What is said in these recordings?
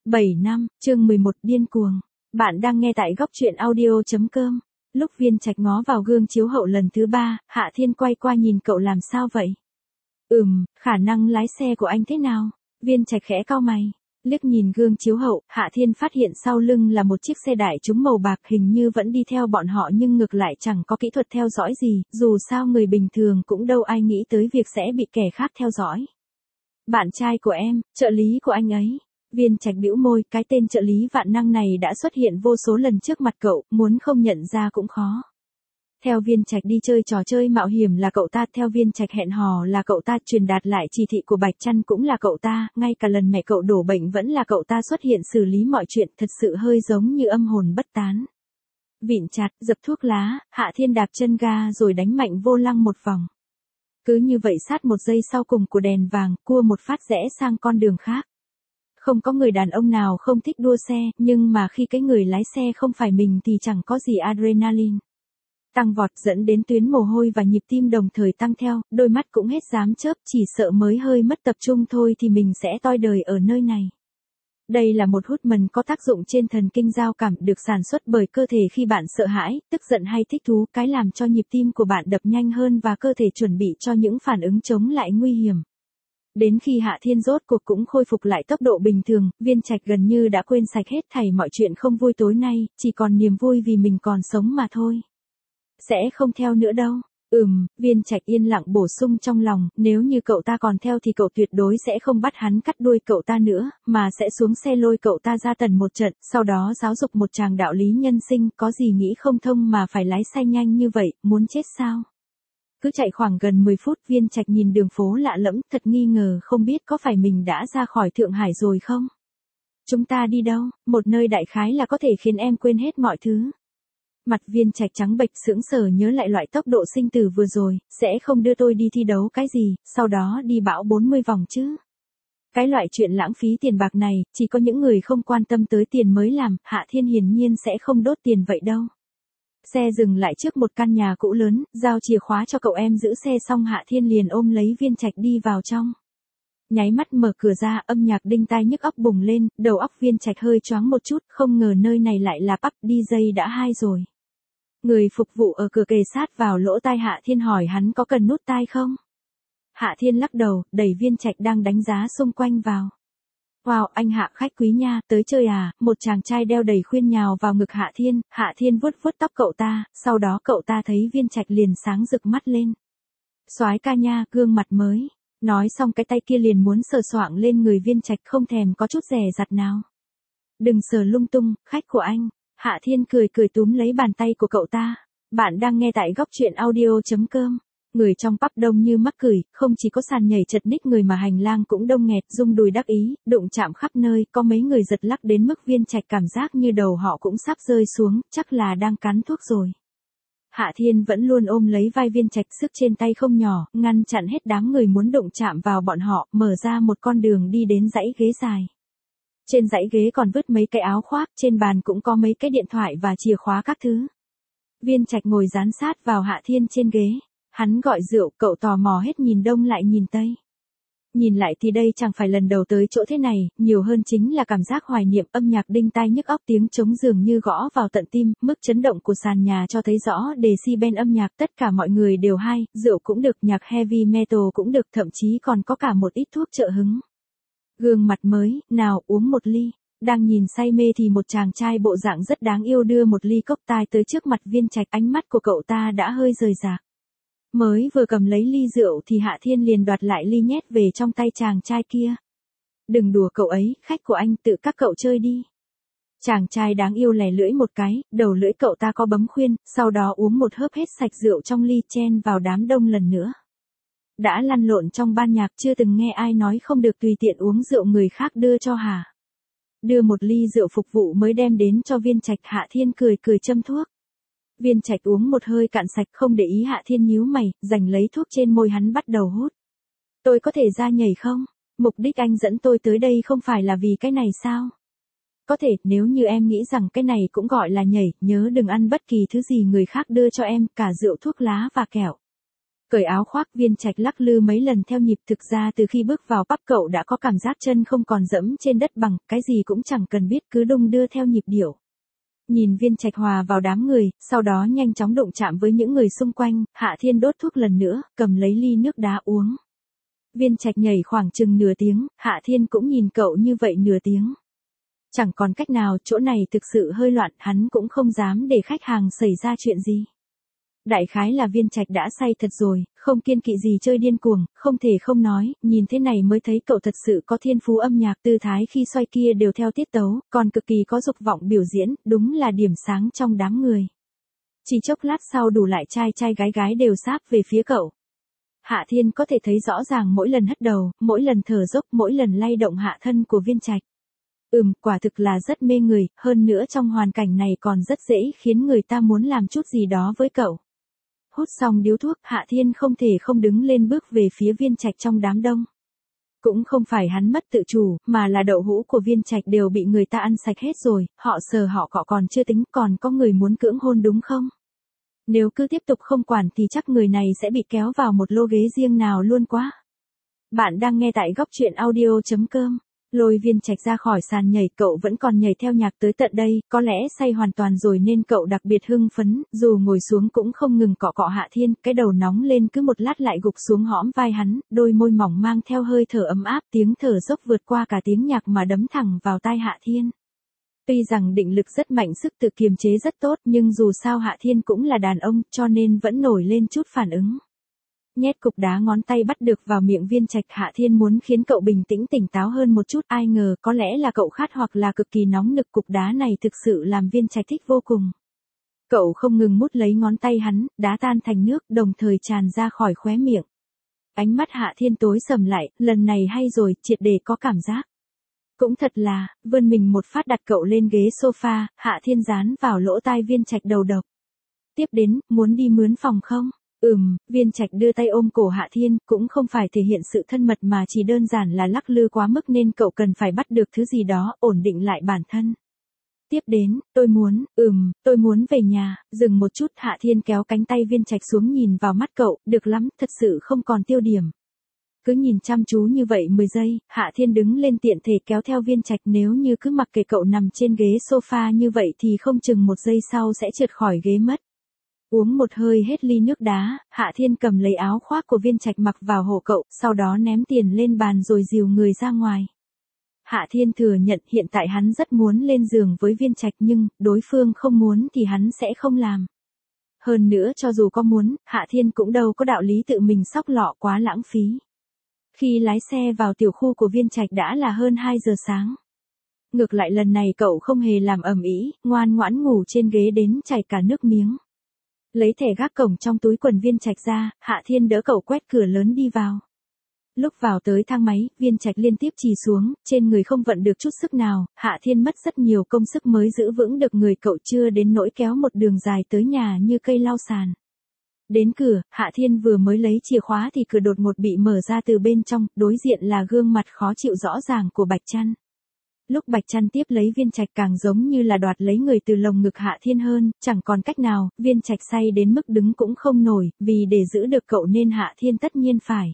7 năm, chương 11 điên cuồng. Bạn đang nghe tại góc truyện audio.com. Lúc Viên Trạch ngó vào gương chiếu hậu lần thứ 3, Hạ Thiên quay qua nhìn cậu làm sao vậy? Khả năng lái xe của anh thế nào? Viên Trạch khẽ cau mày. Liếc nhìn gương chiếu hậu, Hạ Thiên phát hiện sau lưng là một chiếc xe đại trúng màu bạc hình như vẫn đi theo bọn họ nhưng ngược lại chẳng có kỹ thuật theo dõi gì, dù sao người bình thường cũng đâu ai nghĩ tới việc sẽ bị kẻ khác theo dõi. Bạn trai của em, trợ lý của anh ấy. Viên Trạch bĩu môi, cái tên trợ lý vạn năng này đã xuất hiện vô số lần trước mặt cậu, muốn không nhận ra cũng khó. Theo Viên Trạch đi chơi trò chơi mạo hiểm là cậu ta, theo Viên Trạch hẹn hò là cậu ta, truyền đạt lại chỉ thị của Bạch Trăn cũng là cậu ta, ngay cả lần mẹ cậu đổ bệnh vẫn là cậu ta xuất hiện xử lý mọi chuyện, thật sự hơi giống như âm hồn bất tán. Vịn chặt, dập thuốc lá, Hạ Thiên đạp chân ga rồi đánh mạnh vô lăng một vòng. Cứ như vậy sát một giây sau cùng của đèn vàng, cua một phát rẽ sang con đường khác. Không có người đàn ông nào không thích đua xe, nhưng mà khi cái người lái xe không phải mình thì chẳng có gì adrenaline. Tăng vọt dẫn đến tuyến mồ hôi và nhịp tim đồng thời tăng theo, đôi mắt cũng hết dám chớp, chỉ sợ mới hơi mất tập trung thôi thì mình sẽ toi đời ở nơi này. Đây là một hút mần có tác dụng trên thần kinh giao cảm, được sản xuất bởi cơ thể khi bạn sợ hãi, tức giận hay thích thú, cái làm cho nhịp tim của bạn đập nhanh hơn và cơ thể chuẩn bị cho những phản ứng chống lại nguy hiểm. Đến khi Hạ Thiên rốt cuộc cũng khôi phục lại tốc độ bình thường, Viên Trạch gần như đã quên sạch hết thảy mọi chuyện không vui tối nay, chỉ còn niềm vui vì mình còn sống mà thôi. Sẽ không theo nữa đâu. Viên Trạch yên lặng bổ sung trong lòng, nếu như cậu ta còn theo thì cậu tuyệt đối sẽ không bắt hắn cắt đuôi cậu ta nữa, mà sẽ xuống xe lôi cậu ta ra tần một trận, sau đó giáo dục một tràng đạo lý nhân sinh, có gì nghĩ không thông mà phải lái xe nhanh như vậy, muốn chết sao? Cứ chạy khoảng gần 10 phút, Viên Trạch nhìn đường phố lạ lẫm, thật nghi ngờ không biết có phải mình đã ra khỏi Thượng Hải rồi không? Chúng ta đi đâu? Một nơi đại khái là có thể khiến em quên hết mọi thứ. Mặt Viên Trạch trắng bệch sững sờ nhớ lại loại tốc độ sinh tử vừa rồi, sẽ không đưa tôi đi thi đấu cái gì, sau đó đi bão 40 vòng chứ. Cái loại chuyện lãng phí tiền bạc này, chỉ có những người không quan tâm tới tiền mới làm, Hạ Thiên hiển nhiên sẽ không đốt tiền vậy đâu. Xe dừng lại trước một căn nhà cũ lớn, giao chìa khóa cho cậu em giữ xe xong Hạ Thiên liền ôm lấy Viên Trạch đi vào trong. Nháy mắt mở cửa ra, âm nhạc đinh tai nhức óc bùng lên, đầu óc Viên Trạch hơi choáng một chút, không ngờ nơi này lại là pub DJ đã 2 rồi. Người phục vụ ở cửa kề sát vào lỗ tai Hạ Thiên hỏi hắn có cần nút tai không? Hạ Thiên lắc đầu, đẩy Viên Trạch đang đánh giá xung quanh vào. Wow, anh Hạ khách quý nha, tới chơi à? Một chàng trai đeo đầy khuyên nhào vào ngực Hạ Thiên vuốt vuốt tóc cậu ta, sau đó cậu ta thấy Viên Trạch liền sáng rực mắt lên. Soái ca nha, gương mặt mới. Nói xong cái tay kia liền muốn sờ soạng lên người Viên Trạch, không thèm có chút dè dặt nào. Đừng sờ lung tung, khách của anh. Hạ Thiên cười túm lấy bàn tay của cậu ta. Bạn đang nghe tại góc truyện audio.com. Người trong pub đông như mắc cười, không chỉ có sàn nhảy chật ních người mà hành lang cũng đông nghẹt, rung đùi đắc ý, đụng chạm khắp nơi, có mấy người giật lắc đến mức Viên Trạch cảm giác như đầu họ cũng sắp rơi xuống, chắc là đang cắn thuốc rồi. Hạ Thiên vẫn luôn ôm lấy vai Viên Trạch, sức trên tay không nhỏ, ngăn chặn hết đám người muốn đụng chạm vào bọn họ, mở ra một con đường đi đến dãy ghế dài. Trên dãy ghế còn vứt mấy cái áo khoác, trên bàn cũng có mấy cái điện thoại và chìa khóa các thứ. Viên Trạch ngồi dán sát vào Hạ Thiên trên ghế. Hắn gọi rượu, cậu tò mò hết nhìn đông lại nhìn tây. Nhìn lại thì đây chẳng phải lần đầu tới chỗ thế này, nhiều hơn chính là cảm giác hoài niệm, âm nhạc đinh tai nhức óc, tiếng trống dường như gõ vào tận tim, mức chấn động của sàn nhà cho thấy rõ decibel âm nhạc, tất cả mọi người đều hay, rượu cũng được, nhạc heavy metal cũng được, thậm chí còn có cả một ít thuốc trợ hứng. Gương mặt mới, nào uống một ly. Đang nhìn say mê thì một chàng trai bộ dạng rất đáng yêu đưa một ly cốc tai tới trước mặt Viên Trạch, ánh mắt của cậu ta đã hơi rời rạc. Mới vừa cầm lấy ly rượu thì Hạ Thiên liền đoạt lại ly nhét về trong tay chàng trai kia. Đừng đùa cậu ấy, khách của anh, tự các cậu chơi đi. Chàng trai đáng yêu lè lưỡi một cái, đầu lưỡi cậu ta có bấm khuyên, sau đó uống một hớp hết sạch rượu trong ly, chen vào đám đông lần nữa. Đã lăn lộn trong ban nhạc chưa từng nghe ai nói không được tùy tiện uống rượu người khác đưa cho hả? Đưa một ly rượu phục vụ mới đem đến cho Viên Trạch, Hạ Thiên cười châm thuốc. Viên Trạch uống một hơi cạn sạch, không để ý Hạ Thiên nhíu mày, giành lấy thuốc trên môi hắn bắt đầu hút. Tôi có thể ra nhảy không? Mục đích anh dẫn tôi tới đây không phải là vì cái này sao? Có thể, nếu như em nghĩ rằng cái này cũng gọi là nhảy, nhớ đừng ăn bất kỳ thứ gì người khác đưa cho em, cả rượu thuốc lá và kẹo. Cởi áo khoác, Viên Trạch lắc lư mấy lần theo nhịp, thực ra từ khi bước vào pub cậu đã có cảm giác chân không còn dẫm trên đất bằng, cái gì cũng chẳng cần biết cứ đung đưa theo nhịp điệu. Nhìn Viên Trạch hòa vào đám người, sau đó nhanh chóng đụng chạm với những người xung quanh, Hạ Thiên đốt thuốc lần nữa, cầm lấy ly nước đá uống. Viên Trạch nhảy khoảng chừng nửa tiếng, Hạ Thiên cũng nhìn cậu như vậy nửa tiếng. Chẳng còn cách nào, chỗ này thực sự hơi loạn, hắn cũng không dám để khách hàng xảy ra chuyện gì. Đại khái là Viên Trạch đã say thật rồi, không kiêng kỵ gì chơi điên cuồng, không thể không nói, nhìn thế này mới thấy cậu thật sự có thiên phú âm nhạc, tư thái khi xoay kia đều theo tiết tấu, còn cực kỳ có dục vọng biểu diễn, đúng là điểm sáng trong đám người. Chỉ chốc lát sau đủ lại trai trai gái gái đều sáp về phía cậu. Hạ Thiên có thể thấy rõ ràng mỗi lần hất đầu, mỗi lần thở dốc, mỗi lần lay động hạ thân của Viên Trạch. Quả thực là rất mê người, hơn nữa trong hoàn cảnh này còn rất dễ khiến người ta muốn làm chút gì đó với cậu. Hút xong điếu thuốc, Hạ Thiên không thể không đứng lên bước về phía Viên Trạch trong đám đông. Cũng không phải hắn mất tự chủ, mà là đậu hũ của Viên Trạch đều bị người ta ăn sạch hết rồi, họ sờ họ cọ còn chưa tính, còn có người muốn cưỡng hôn đúng không? Nếu cứ tiếp tục không quản thì chắc người này sẽ bị kéo vào một lô ghế riêng nào luôn quá. Bạn đang nghe tại góc truyện audio.com. Lôi Viên Trạch ra khỏi sàn nhảy, cậu vẫn còn nhảy theo nhạc tới tận đây, có lẽ say hoàn toàn rồi nên cậu đặc biệt hưng phấn, dù ngồi xuống cũng không ngừng cọ cọ Hạ Thiên, cái đầu nóng lên cứ một lát lại gục xuống hõm vai hắn, đôi môi mỏng mang theo hơi thở ấm áp, tiếng thở dốc vượt qua cả tiếng nhạc mà đấm thẳng vào tai Hạ Thiên. Tuy rằng định lực rất mạnh, sức tự kiềm chế rất tốt, nhưng dù sao Hạ Thiên cũng là đàn ông, cho nên vẫn nổi lên chút phản ứng. Nhét cục đá ngón tay bắt được vào miệng Viên Trạch, Hạ Thiên muốn khiến cậu bình tĩnh tỉnh táo hơn một chút, ai ngờ có lẽ là cậu khát hoặc là cực kỳ nóng nực, cục đá này thực sự làm Viên Trạch thích vô cùng. Cậu không ngừng mút lấy ngón tay hắn, đá tan thành nước, đồng thời tràn ra khỏi khóe miệng. Ánh mắt Hạ Thiên tối sầm lại, lần này hay rồi, triệt để có cảm giác. Cũng thật là, vươn mình một phát đặt cậu lên ghế sofa, Hạ Thiên dán vào lỗ tai Viên Trạch đầu độc. Tiếp đến, muốn đi mướn phòng không? Viên Trạch đưa tay ôm cổ Hạ Thiên, cũng không phải thể hiện sự thân mật mà chỉ đơn giản là lắc lư quá mức nên cậu cần phải bắt được thứ gì đó, ổn định lại bản thân. Tiếp đến, tôi muốn về nhà, dừng một chút, Hạ Thiên kéo cánh tay Viên Trạch xuống nhìn vào mắt cậu, được lắm, thật sự không còn tiêu điểm. Cứ nhìn chăm chú như vậy 10 giây, Hạ Thiên đứng lên tiện thể kéo theo Viên Trạch, nếu như cứ mặc kệ cậu nằm trên ghế sofa như vậy thì không chừng một giây sau sẽ trượt khỏi ghế mất. Uống một hơi hết ly nước đá, Hạ Thiên cầm lấy áo khoác của Viên Trạch mặc vào hộ cậu, sau đó ném tiền lên bàn rồi dìu người ra ngoài. Hạ Thiên thừa nhận hiện tại hắn rất muốn lên giường với Viên Trạch nhưng, đối phương không muốn thì hắn sẽ không làm. Hơn nữa cho dù có muốn, Hạ Thiên cũng đâu có đạo lý tự mình xóc lọ, quá lãng phí. Khi lái xe vào tiểu khu của Viên Trạch đã là hơn 2 giờ sáng. Ngược lại lần này cậu không hề làm ầm ĩ, ngoan ngoãn ngủ trên ghế đến chảy cả nước miếng. Lấy thẻ gác cổng trong túi quần Viên Trạch ra, Hạ Thiên đỡ cậu quét cửa lớn đi vào. Lúc vào tới thang máy, Viên Trạch liên tiếp chì xuống, trên người không vận được chút sức nào, Hạ Thiên mất rất nhiều công sức mới giữ vững được người cậu, chưa đến nỗi kéo một đường dài tới nhà như cây lau sàn. Đến cửa, Hạ Thiên vừa mới lấy chìa khóa thì cửa đột ngột bị mở ra từ bên trong, đối diện là gương mặt khó chịu rõ ràng của Bạch Trăn. Lúc Bạch Trăn tiếp lấy Viên Trạch càng giống như là đoạt lấy người từ lồng ngực Hạ Thiên hơn, chẳng còn cách nào, Viên Trạch say đến mức đứng cũng không nổi, vì để giữ được cậu nên Hạ Thiên tất nhiên phải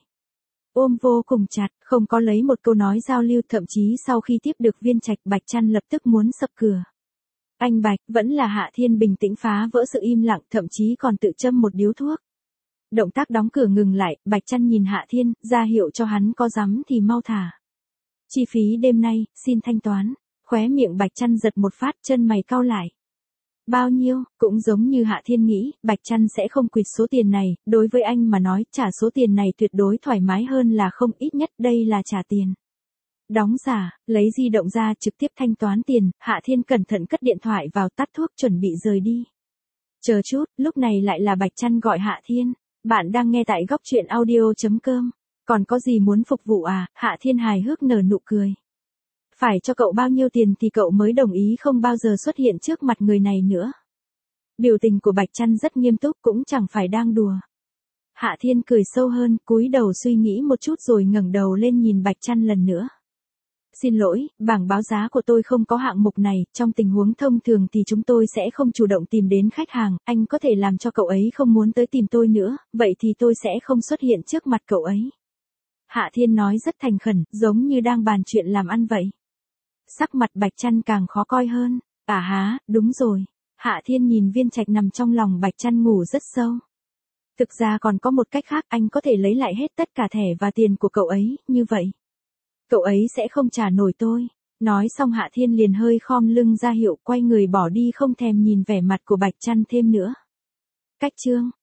ôm vô cùng chặt, không có lấy một câu nói giao lưu, thậm chí sau khi tiếp được Viên Trạch, Bạch Trăn lập tức muốn sập cửa. Anh Bạch, vẫn là Hạ Thiên bình tĩnh phá vỡ sự im lặng, thậm chí còn tự châm một điếu thuốc. Động tác đóng cửa ngừng lại, Bạch Trăn nhìn Hạ Thiên, ra hiệu cho hắn có dám thì mau thả. Chi phí đêm nay, xin thanh toán. Khóe miệng Bạch Trăn giật một phát, chân mày cau lại. Bao nhiêu? Cũng giống như Hạ Thiên nghĩ, Bạch Trăn sẽ không quỵt số tiền này, đối với anh mà nói, trả số tiền này tuyệt đối thoải mái hơn là không, ít nhất đây là trả tiền. Đóng giả, lấy di động ra trực tiếp thanh toán tiền, Hạ Thiên cẩn thận cất điện thoại vào, tắt thuốc chuẩn bị rời đi. Chờ chút, lúc này lại là Bạch Trăn gọi Hạ Thiên. Bạn đang nghe tại góc truyện audio.com. Còn có gì muốn phục vụ à? Hạ Thiên hài hước nở nụ cười. Phải cho cậu bao nhiêu tiền thì cậu mới đồng ý không bao giờ xuất hiện trước mặt người này nữa. Biểu tình của Bạch Trăn rất nghiêm túc, cũng chẳng phải đang đùa. Hạ Thiên cười sâu hơn, cúi đầu suy nghĩ một chút rồi ngẩng đầu lên nhìn Bạch Trăn lần nữa. Xin lỗi, bảng báo giá của tôi không có hạng mục này, trong tình huống thông thường thì chúng tôi sẽ không chủ động tìm đến khách hàng, anh có thể làm cho cậu ấy không muốn tới tìm tôi nữa, vậy thì tôi sẽ không xuất hiện trước mặt cậu ấy. Hạ Thiên nói rất thành khẩn, giống như đang bàn chuyện làm ăn vậy. Sắc mặt Bạch Trăn càng khó coi hơn. À há, đúng rồi. Hạ Thiên nhìn Viên Trạch nằm trong lòng Bạch Trăn ngủ rất sâu. Thực ra còn có một cách khác, anh có thể lấy lại hết tất cả thẻ và tiền của cậu ấy, như vậy cậu ấy sẽ không trả nổi tôi. Nói xong Hạ Thiên liền hơi khom lưng ra hiệu, quay người bỏ đi, không thèm nhìn vẻ mặt của Bạch Trăn thêm nữa. Cách chương